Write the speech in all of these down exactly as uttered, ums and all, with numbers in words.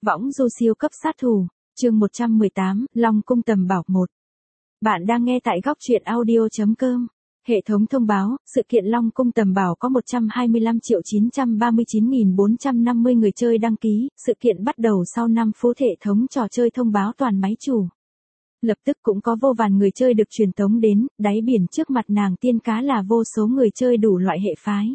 Võng du siêu cấp sát thủ, chương một trăm mười tám, Long cung tầm bảo một. Bạn đang nghe tại góc truyện audio chấm com. Hệ thống thông báo, sự kiện Long cung tầm bảo có một trăm hai mươi lăm triệu chín trăm ba mươi chín nghìn bốn trăm năm mươi người chơi đăng ký, sự kiện bắt đầu sau năm phút hệ thống trò chơi thông báo toàn máy chủ. Lập tức cũng có vô vàn người chơi được truyền tống đến, đáy biển trước mặt nàng tiên cá là vô số người chơi đủ loại hệ phái.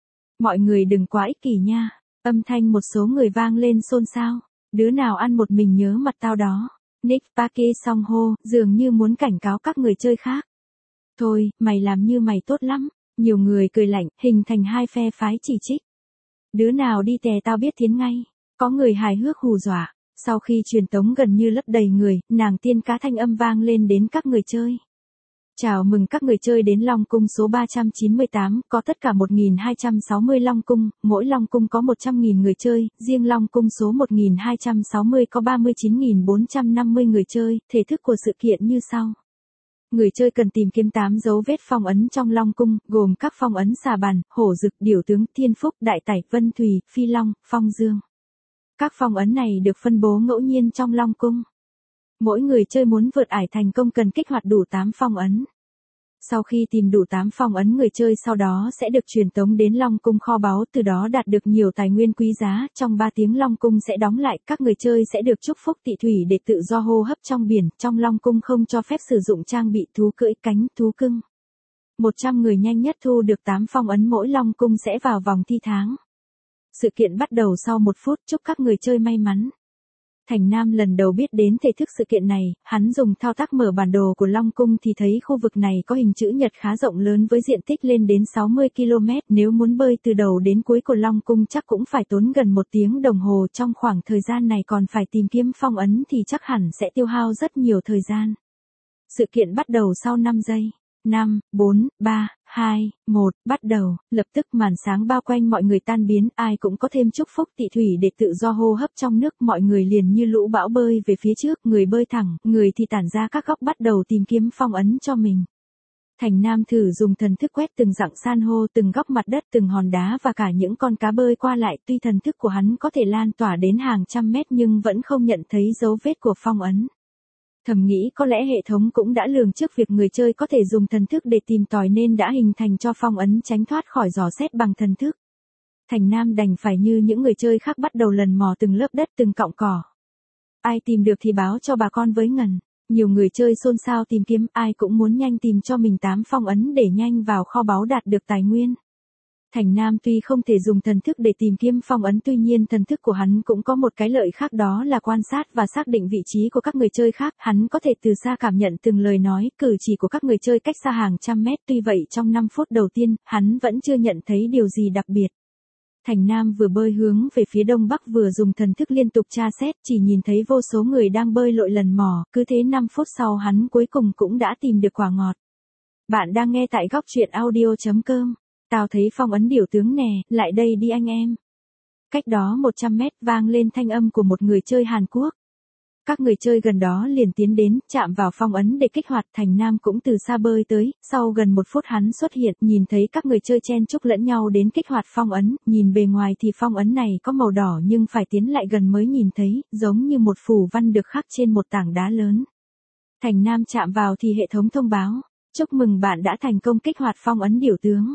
Mọi người đừng quá ích kỷ nha, âm thanh một số người vang lên xôn xao. Đứa nào ăn một mình nhớ mặt tao đó. Nick Parker song hô, dường như muốn cảnh cáo các người chơi khác. Thôi, mày làm như mày tốt lắm. Nhiều người cười lạnh, hình thành hai phe phái chỉ trích. Đứa nào đi tè tao biết tiến ngay. Có người hài hước hù dọa. Sau khi truyền tống gần như lấp đầy người, nàng tiên cá thanh âm vang lên đến các người chơi. Chào mừng các người chơi đến Long cung số ba trăm chín mươi tám, có tất cả một nghìn hai trăm sáu mươi Long cung, mỗi Long cung có một trăm nghìn người chơi, riêng Long cung số một nghìn hai trăm sáu mươi có ba mươi chín nghìn bốn trăm năm mươi người chơi, thể thức của sự kiện như sau. Người chơi cần tìm kiếm tám dấu vết phong ấn trong Long cung, gồm các phong ấn xà bàn, hổ dực, điểu tướng, thiên phúc, đại tải, vân thùy, phi long, phong dương. Các phong ấn này được phân bố ngẫu nhiên trong Long cung. Mỗi người chơi muốn vượt ải thành công cần kích hoạt đủ tám phong ấn. Sau khi tìm đủ tám phong ấn, người chơi sau đó sẽ được truyền tống đến Long cung kho báu, từ đó đạt được nhiều tài nguyên quý giá. Trong ba tiếng Long cung sẽ đóng lại, các người chơi sẽ được chúc phúc tị thủy để tự do hô hấp trong biển. Trong Long cung không cho phép sử dụng trang bị thú cưỡi cánh, thú cưng. một trăm người nhanh nhất thu được tám phong ấn mỗi Long cung sẽ vào vòng thi tháng. Sự kiện bắt đầu sau một phút, chúc các người chơi may mắn. Thành Nam lần đầu biết đến thể thức sự kiện này, hắn dùng thao tác mở bản đồ của Long cung thì thấy khu vực này có hình chữ nhật khá rộng lớn với diện tích lên đến sáu mươi ki lô mét, nếu muốn bơi từ đầu đến cuối của Long cung chắc cũng phải tốn gần một tiếng đồng hồ, trong khoảng thời gian này còn phải tìm kiếm phong ấn thì chắc hẳn sẽ tiêu hao rất nhiều thời gian. Sự kiện bắt đầu sau năm giây. năm, bốn, ba, hai, một, bắt đầu, lập tức màn sáng bao quanh mọi người tan biến, ai cũng có thêm chúc phúc tị thủy để tự do hô hấp trong nước, mọi người liền như lũ bão bơi về phía trước, người bơi thẳng, người thì tản ra các góc bắt đầu tìm kiếm phong ấn cho mình. Thành Nam thử dùng thần thức quét từng dặng san hô, từng góc mặt đất, từng hòn đá và cả những con cá bơi qua lại, tuy thần thức của hắn có thể lan tỏa đến hàng trăm mét nhưng vẫn không nhận thấy dấu vết của phong ấn. Thầm nghĩ có lẽ hệ thống cũng đã lường trước việc người chơi có thể dùng thần thức để tìm tòi nên đã hình thành cho phong ấn tránh thoát khỏi dò xét bằng thần thức. Thành Nam đành phải như những người chơi khác bắt đầu lần mò từng lớp đất, từng cọng cỏ. Ai tìm được thì báo cho bà con với ngần. Nhiều người chơi xôn xao tìm kiếm, ai cũng muốn nhanh tìm cho mình tám phong ấn để nhanh vào kho báu đạt được tài nguyên. Thành Nam tuy không thể dùng thần thức để tìm kiếm phong ấn, tuy nhiên thần thức của hắn cũng có một cái lợi khác, đó là quan sát và xác định vị trí của các người chơi khác. Hắn có thể từ xa cảm nhận từng lời nói, cử chỉ của các người chơi cách xa hàng trăm mét. Tuy vậy trong năm phút đầu tiên, hắn vẫn chưa nhận thấy điều gì đặc biệt. Thành Nam vừa bơi hướng về phía đông bắc vừa dùng thần thức liên tục tra xét, chỉ nhìn thấy vô số người đang bơi lội lần mò, cứ thế năm phút sau hắn cuối cùng cũng đã tìm được quả ngọt. Bạn đang nghe tại góc truyện audio chấm com. Tao thấy phong ấn điểu tướng nè, lại đây đi anh em. Cách đó một trăm mét vang lên thanh âm của một người chơi Hàn Quốc. Các người chơi gần đó liền tiến đến, chạm vào phong ấn để kích hoạt. Thành Nam cũng từ xa bơi tới, sau gần một phút hắn xuất hiện, nhìn thấy các người chơi chen chúc lẫn nhau đến kích hoạt phong ấn, nhìn bề ngoài thì phong ấn này có màu đỏ nhưng phải tiến lại gần mới nhìn thấy, giống như một phù văn được khắc trên một tảng đá lớn. Thành Nam chạm vào thì hệ thống thông báo, chúc mừng bạn đã thành công kích hoạt phong ấn điểu tướng.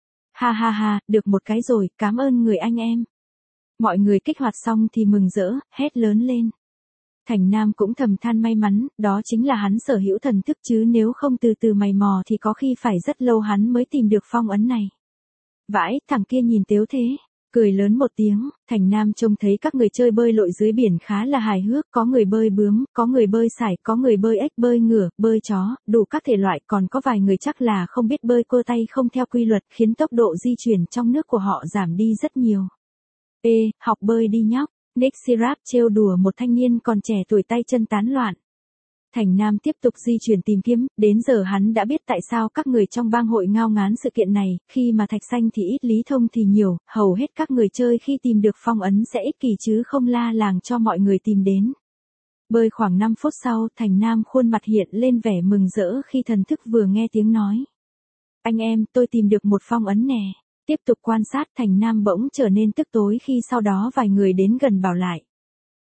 Ha ha ha, được một cái rồi, cảm ơn người anh em. Mọi người kích hoạt xong thì mừng rỡ, hét lớn lên. Thành Nam cũng thầm than may mắn, đó chính là hắn sở hữu thần thức chứ nếu không từ từ mày mò thì có khi phải rất lâu hắn mới tìm được phong ấn này. Vãi, thằng kia nhìn tếu thế. Cười lớn một tiếng, Thành Nam trông thấy các người chơi bơi lội dưới biển khá là hài hước, có người bơi bướm, có người bơi sải, có người bơi ếch, bơi ngửa, bơi chó, đủ các thể loại, còn có vài người chắc là không biết bơi, cơ tay không theo quy luật, khiến tốc độ di chuyển trong nước của họ giảm đi rất nhiều. Ê, học bơi đi nhóc, Nick Sirap trêu đùa một thanh niên còn trẻ tuổi tay chân tán loạn. Thành Nam tiếp tục di chuyển tìm kiếm, đến giờ hắn đã biết tại sao các người trong bang hội ngao ngán sự kiện này, khi mà thạch xanh thì ít lý thông thì nhiều, hầu hết các người chơi khi tìm được phong ấn sẽ ích kỷ chứ không la làng cho mọi người tìm đến. Bơi khoảng năm phút sau, Thành Nam khuôn mặt hiện lên vẻ mừng rỡ khi thần thức vừa nghe tiếng nói. Anh em, tôi tìm được một phong ấn nè. Tiếp tục quan sát, Thành Nam bỗng trở nên tức tối khi sau đó vài người đến gần bảo lại.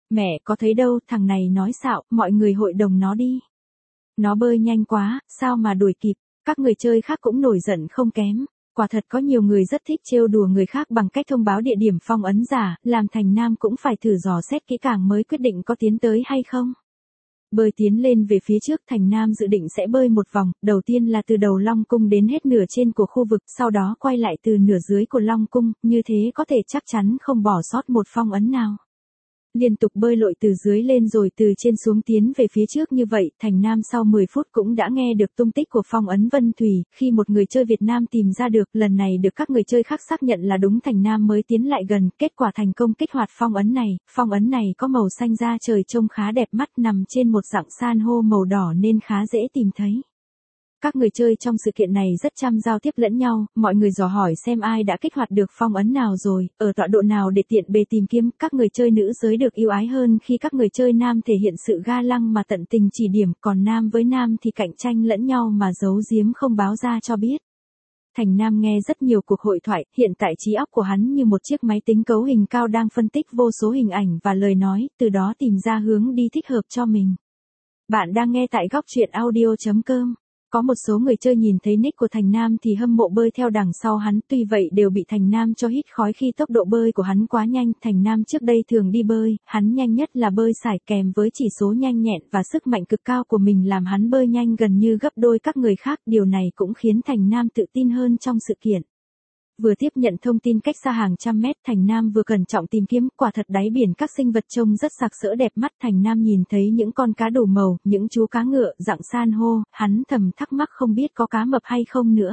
Mẹ có thấy đâu, thằng này nói xạo, mọi người hội đồng nó đi. Nó bơi nhanh quá, sao mà đuổi kịp, các người chơi khác cũng nổi giận không kém. Quả thật có nhiều người rất thích trêu đùa người khác bằng cách thông báo địa điểm phong ấn giả, làm Thành Nam cũng phải thử dò xét kỹ càng mới quyết định có tiến tới hay không. Bơi tiến lên về phía trước, Thành Nam dự định sẽ bơi một vòng, đầu tiên là từ đầu Long Cung đến hết nửa trên của khu vực, sau đó quay lại từ nửa dưới của Long Cung, như thế có thể chắc chắn không bỏ sót một phong ấn nào. Liên tục bơi lội từ dưới lên rồi từ trên xuống tiến về phía trước như vậy, Thành Nam sau mười phút cũng đã nghe được tung tích của phong ấn Vân Thủy, khi một người chơi Việt Nam tìm ra được, lần này được các người chơi khác xác nhận là đúng, Thành Nam mới tiến lại gần, kết quả thành công kích hoạt phong ấn này, phong ấn này có màu xanh da trời trông khá đẹp mắt, nằm trên một dạng san hô màu đỏ nên khá dễ tìm thấy. Các người chơi trong sự kiện này rất chăm giao tiếp lẫn nhau, mọi người dò hỏi xem ai đã kích hoạt được phong ấn nào rồi, ở tọa độ nào để tiện bề tìm kiếm. Các người chơi nữ giới được ưu ái hơn khi các người chơi nam thể hiện sự ga lăng mà tận tình chỉ điểm, còn nam với nam thì cạnh tranh lẫn nhau mà giấu giếm không báo ra cho biết. Thành Nam nghe rất nhiều cuộc hội thoại, hiện tại trí óc của hắn như một chiếc máy tính cấu hình cao đang phân tích vô số hình ảnh và lời nói, từ đó tìm ra hướng đi thích hợp cho mình. Bạn đang nghe tại góc truyện audio chấm com. Có một số người chơi nhìn thấy nick của Thành Nam thì hâm mộ bơi theo đằng sau hắn, tuy vậy đều bị Thành Nam cho hít khói khi tốc độ bơi của hắn quá nhanh. Thành Nam trước đây thường đi bơi, hắn nhanh nhất là bơi sải, kèm với chỉ số nhanh nhẹn và sức mạnh cực cao của mình làm hắn bơi nhanh gần như gấp đôi các người khác, điều này cũng khiến Thành Nam tự tin hơn trong sự kiện. Vừa tiếp nhận thông tin cách xa hàng trăm mét, Thành Nam vừa cẩn trọng tìm kiếm, quả thật đáy biển các sinh vật trông rất sặc sỡ đẹp mắt. Thành Nam nhìn thấy những con cá đủ màu, những chú cá ngựa, dạng san hô, hắn thầm thắc mắc không biết có cá mập hay không nữa.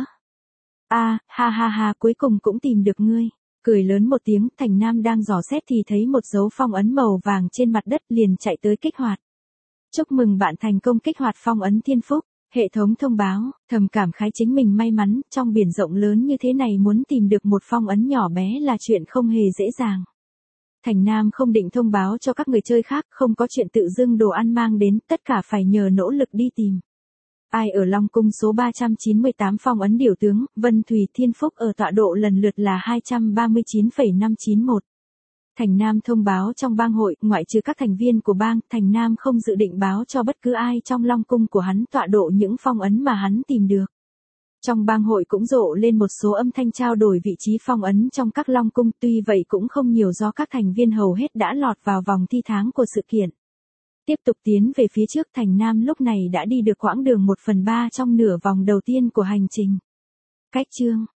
A, à, ha ha ha, cuối cùng cũng tìm được ngươi. Cười lớn một tiếng, Thành Nam đang dò xét thì thấy một dấu phong ấn màu vàng trên mặt đất, liền chạy tới kích hoạt. Chúc mừng bạn thành công kích hoạt phong ấn Thiên Phúc. Hệ thống thông báo, thầm cảm khái chính mình may mắn, trong biển rộng lớn như thế này muốn tìm được một phong ấn nhỏ bé là chuyện không hề dễ dàng. Thành Nam không định thông báo cho các người chơi khác, không có chuyện tự dưng đồ ăn mang đến, tất cả phải nhờ nỗ lực đi tìm. Ai ở Long Cung số ba trăm chín mươi tám phong ấn Điểu Tướng, Vân Thủy Thiên Phúc ở tọa độ lần lượt là hai trăm ba mươi chín phẩy năm chín mốt. Thành Nam thông báo trong bang hội, ngoại trừ các thành viên của bang, Thành Nam không dự định báo cho bất cứ ai trong Long Cung của hắn tọa độ những phong ấn mà hắn tìm được. Trong bang hội cũng rộ lên một số âm thanh trao đổi vị trí phong ấn trong các Long Cung, tuy vậy cũng không nhiều do các thành viên hầu hết đã lọt vào vòng thi tháng của sự kiện. Tiếp tục tiến về phía trước, Thành Nam lúc này đã đi được quãng đường một phần ba trong nửa vòng đầu tiên của hành trình. Cách chương